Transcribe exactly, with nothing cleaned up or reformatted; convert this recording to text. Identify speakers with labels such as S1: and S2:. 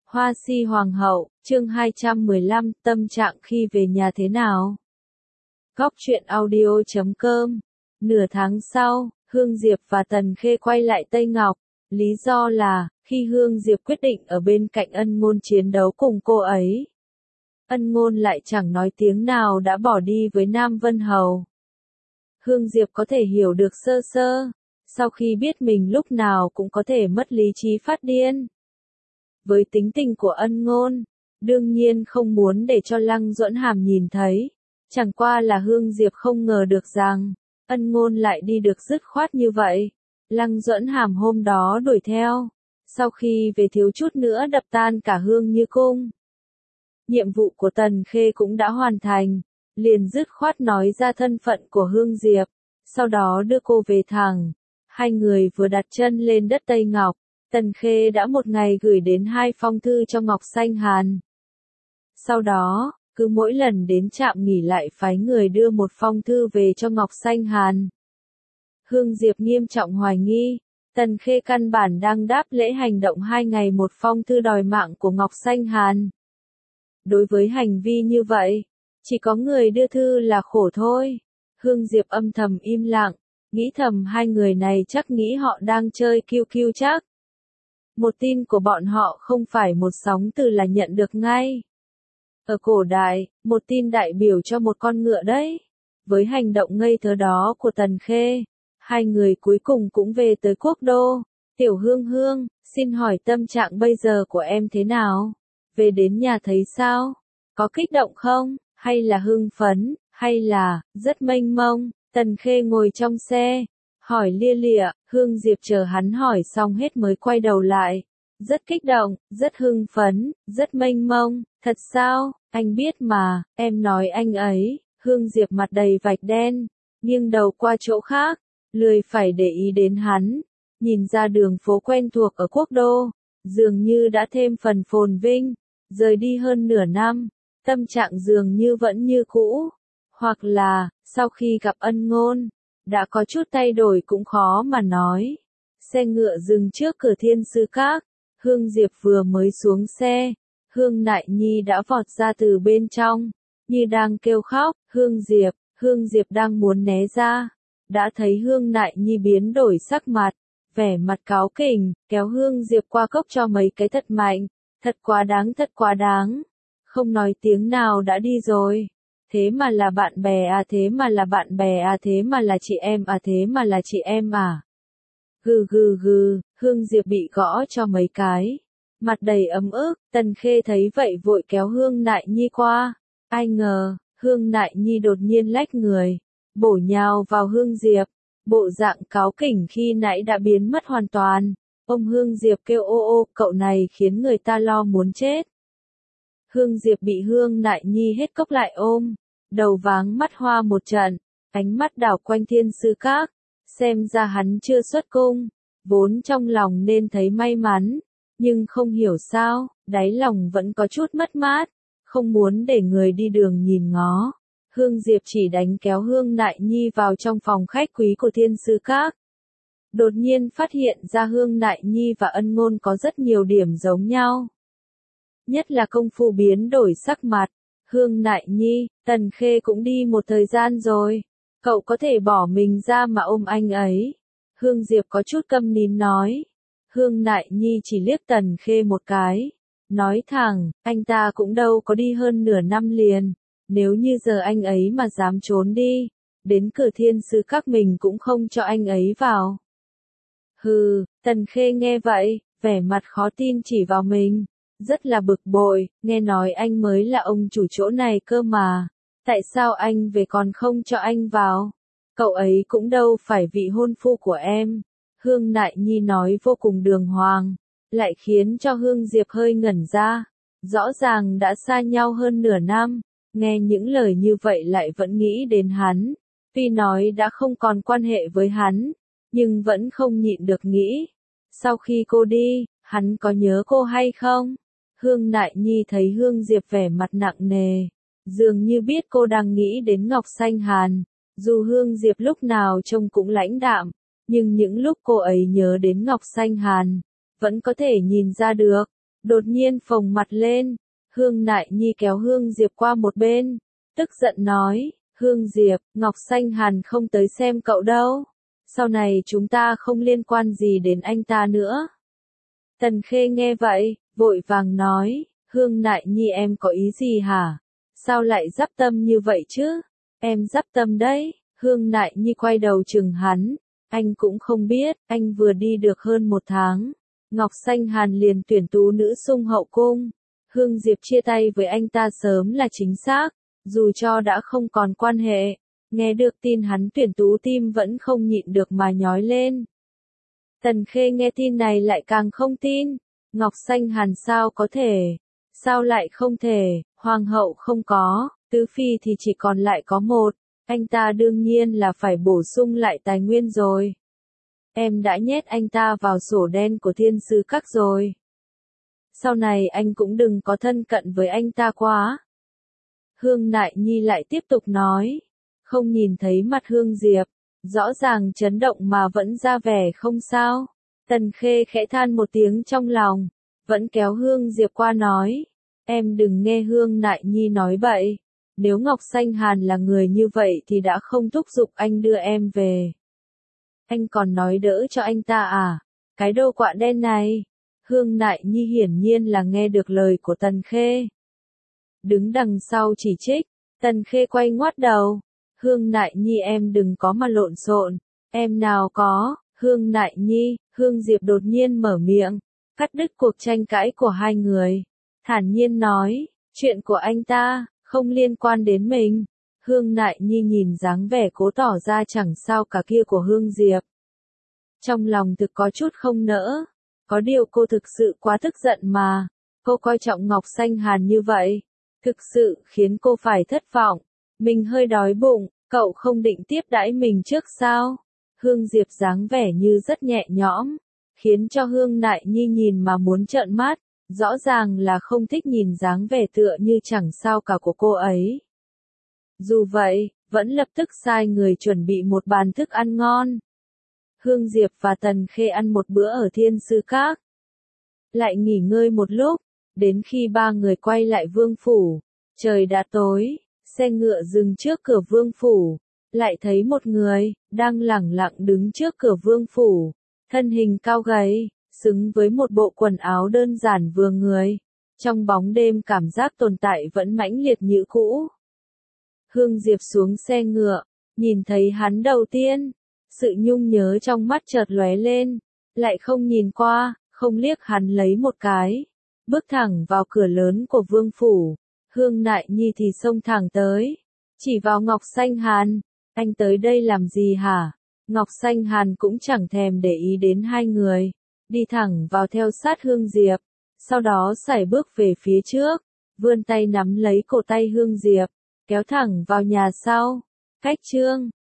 S1: Hoa si hoàng hậu, chương hai trăm mười lăm, tâm trạng khi về nhà thế nào? Góc truyện audio chấm com. Nửa tháng sau, Hương Diệp và Tần Khê quay lại Tây Ngọc. Lý do là, khi Hương Diệp quyết định ở bên cạnh Ân Ngôn chiến đấu cùng cô ấy, Ân Ngôn lại chẳng nói tiếng nào đã bỏ đi với Nam Vân Hầu. Hương Diệp có thể hiểu được sơ sơ, sau khi biết mình lúc nào cũng có thể mất lý trí phát điên. Với tính tình của Ân Ngôn, đương nhiên không muốn để cho Lăng Duẫn Hàm nhìn thấy. Chẳng qua là Hương Diệp không ngờ được rằng, Ân Ngôn lại đi được dứt khoát như vậy. Lăng Duẫn Hàm hôm đó đuổi theo, sau khi về thiếu chút nữa đập tan cả Hương Như Cung. Nhiệm vụ của Tần Khê cũng đã hoàn thành, liền dứt khoát nói ra thân phận của Hương Diệp, sau đó đưa cô về thẳng. Hai người vừa đặt chân lên đất Tây Ngọc, Tần Khê đã một ngày gửi đến hai phong thư cho Ngọc Xanh Hàn. Sau đó, cứ mỗi lần đến trạm nghỉ lại phái người đưa một phong thư về cho Ngọc Xanh Hàn. Hương Diệp nghiêm trọng hoài nghi, Tần Khê căn bản đang đáp lễ hành động hai ngày một phong thư đòi mạng của Ngọc Xanh Hàn. Đối với hành vi như vậy, chỉ có người đưa thư là khổ thôi. Hương Diệp âm thầm im lặng, nghĩ thầm hai người này chắc nghĩ họ đang chơi kiu kiu chắc. Một tin của bọn họ không phải một sóng từ là nhận được ngay. Ở cổ đại, một tin đại biểu cho một con ngựa đấy. Với hành động ngây thơ đó của Tần Khê, hai người cuối cùng cũng về tới quốc đô. Tiểu Hương Hương, xin hỏi tâm trạng bây giờ của em thế nào? Về đến nhà thấy sao? Có kích động không? Hay là hưng phấn? Hay là, rất mênh mông? Tần Khê ngồi trong xe, hỏi lia lịa. Hương Diệp chờ hắn hỏi xong hết mới quay đầu lại. Rất kích động, rất hưng phấn, rất mênh mông. Thật sao? Anh biết mà, em nói anh ấy. Hương Diệp mặt đầy vạch đen, nghiêng đầu qua chỗ khác, lười phải để ý đến hắn. Nhìn ra đường phố quen thuộc ở quốc đô, dường như đã thêm phần phồn vinh. Rời đi hơn nửa năm, tâm trạng dường như vẫn như cũ. Hoặc là, sau khi gặp Ân Ngôn, đã có chút thay đổi cũng khó mà nói. Xe ngựa dừng trước cửa Thiên Sư Các. Hương Diệp vừa mới xuống xe, Hương Nại Nhi đã vọt ra từ bên trong, như đang kêu khóc. Hương Diệp, Hương Diệp đang muốn né ra, đã thấy Hương Nại Nhi biến đổi sắc mặt, vẻ mặt cáu kỉnh, kéo Hương Diệp qua cốc cho mấy cái thật mạnh. Thật quá đáng, thật quá đáng. Không nói tiếng nào đã đi rồi. Thế mà là bạn bè à, thế mà là bạn bè à, thế mà là chị em à, thế mà là chị em à. Gừ gừ gừ, Hương Diệp bị gõ cho mấy cái. Mặt đầy ấm ức, Tần Khê thấy vậy vội kéo Hương Nại Nhi qua. Ai ngờ, Hương Nại Nhi đột nhiên lách người, bổ nhào vào Hương Diệp. Bộ dạng cáu kỉnh khi nãy đã biến mất hoàn toàn. Ông Hương Diệp kêu ô ô, cậu này khiến người ta lo muốn chết. Hương Diệp bị Hương Nại Nhi hết cốc lại ôm, đầu váng mắt hoa một trận, ánh mắt đảo quanh Thiên Sư Các, xem ra hắn chưa xuất cung, vốn trong lòng nên thấy may mắn, nhưng không hiểu sao, đáy lòng vẫn có chút mất mát, không muốn để người đi đường nhìn ngó. Hương Diệp chỉ đánh kéo Hương Nại Nhi vào trong phòng khách quý của Thiên Sư Các. Đột nhiên phát hiện ra Hương Nại Nhi và Ân Ngôn có rất nhiều điểm giống nhau. Nhất là công phu biến đổi sắc mặt. Hương Nại Nhi, Tần Khê cũng đi một thời gian rồi. Cậu có thể bỏ mình ra mà ôm anh ấy. Hương Diệp có chút câm nín nói. Hương Nại Nhi chỉ liếc Tần Khê một cái. Nói thẳng, anh ta cũng đâu có đi hơn nửa năm liền. Nếu như giờ anh ấy mà dám trốn đi, đến cửa Thiên Sư Các mình cũng không cho anh ấy vào. Hừ, Tần Khê nghe vậy, vẻ mặt khó tin chỉ vào mình, rất là bực bội, nghe nói anh mới là ông chủ chỗ này cơ mà, tại sao anh về còn không cho anh vào, cậu ấy cũng đâu phải vị hôn phu của em. Hương Nại Nhi nói vô cùng đường hoàng, lại khiến cho Hương Diệp hơi ngẩn ra, rõ ràng đã xa nhau hơn nửa năm, nghe những lời như vậy lại vẫn nghĩ đến hắn, tuy nói đã không còn quan hệ với hắn. Nhưng vẫn không nhịn được nghĩ, sau khi cô đi, hắn có nhớ cô hay không? Hương Nại Nhi thấy Hương Diệp vẻ mặt nặng nề, dường như biết cô đang nghĩ đến Ngọc Xanh Hàn. Dù Hương Diệp lúc nào trông cũng lãnh đạm, nhưng những lúc cô ấy nhớ đến Ngọc Xanh Hàn, vẫn có thể nhìn ra được. đột nhiên phồng mặt lên. Hương Nại Nhi kéo Hương Diệp qua một bên, tức giận nói, Hương Diệp, Ngọc Xanh Hàn không tới xem cậu đâu. Sau này chúng ta không liên quan gì đến anh ta nữa. Tần Khê nghe vậy, vội vàng nói, Hương Nại Nhi em có ý gì hả? Sao lại dắp tâm như vậy chứ? Em dắp tâm đấy. Hương Nại Nhi quay đầu chừng hắn, anh cũng không biết, anh vừa đi được hơn một tháng. Ngọc Xanh Hàn liền tuyển tú nữ xung hậu cung. Hương Diệp chia tay với anh ta sớm là chính xác, dù cho đã không còn quan hệ. Nghe được tin hắn tuyển tú tim vẫn không nhịn được mà nhói lên. Tần Khê nghe tin này lại càng không tin. Ngọc Xanh Hàn sao có thể? Sao lại không thể? Hoàng hậu không có, tứ phi thì chỉ còn lại có một. Anh ta đương nhiên là phải bổ sung lại tài nguyên rồi. Em đã nhét anh ta vào sổ đen của thiên sư các rồi. Sau này anh cũng đừng có thân cận với anh ta quá. Hương Nại Nhi lại tiếp tục nói. Không nhìn thấy mặt Hương Diệp, rõ ràng chấn động mà vẫn ra vẻ không sao. Tần Khê khẽ than một tiếng trong lòng, vẫn kéo Hương Diệp qua nói. Em đừng nghe Hương Nại Nhi nói bậy. Nếu Ngọc Xanh Hàn là người như vậy thì đã không thúc giục anh đưa em về. Anh còn nói đỡ cho anh ta à? Cái đồ quạ đen này. Hương Nại Nhi hiển nhiên là nghe được lời của Tần Khê. Đứng đằng sau chỉ trích, Tần Khê quay ngoắt đầu. Hương Nại Nhi em đừng có mà lộn xộn. Em nào có, Hương Nại Nhi, Hương Diệp đột nhiên mở miệng, cắt đứt cuộc tranh cãi của hai người. Thản nhiên nói, chuyện của anh ta, không liên quan đến mình. Hương Nại Nhi nhìn dáng vẻ cố tỏ ra chẳng sao cả kia của Hương Diệp. Trong lòng thực có chút không nỡ. Có điều cô thực sự quá tức giận mà. Cô coi trọng Ngọc Xanh Hàn như vậy. Thực sự khiến cô phải thất vọng. Mình hơi đói bụng, cậu không định tiếp đãi mình trước sao? Hương Diệp dáng vẻ như rất nhẹ nhõm, khiến cho Hương Nại Nhi nhìn mà muốn trợn mắt. Rõ ràng là không thích nhìn dáng vẻ tựa như chẳng sao cả của cô ấy. Dù vậy, vẫn lập tức sai người chuẩn bị một bàn thức ăn ngon. Hương Diệp và Tần Khê ăn một bữa ở Thiên Sư Các. Lại nghỉ ngơi một lúc, đến khi ba người quay lại vương phủ. Trời đã tối, xe ngựa dừng trước cửa vương phủ. Lại thấy một người, đang lẳng lặng đứng trước cửa vương phủ. Thân hình cao gầy, xứng với một bộ quần áo đơn giản vừa người. Trong bóng đêm cảm giác tồn tại vẫn mãnh liệt như cũ. Hương Diệp xuống xe ngựa, nhìn thấy hắn đầu tiên. Sự nhung nhớ trong mắt chợt lóe lên, lại không nhìn qua, không liếc hắn lấy một cái. Bước thẳng vào cửa lớn của vương phủ. Hương Nại Nhi thì xông thẳng tới, chỉ vào Ngọc Xanh Hàn. Anh tới đây làm gì hả? Ngọc Xanh Hàn cũng chẳng thèm để ý đến hai người, đi thẳng vào theo sát Hương Diệp, sau đó sải bước về phía trước, vươn tay nắm lấy cổ tay Hương Diệp, kéo thẳng vào nhà sau. Cách chương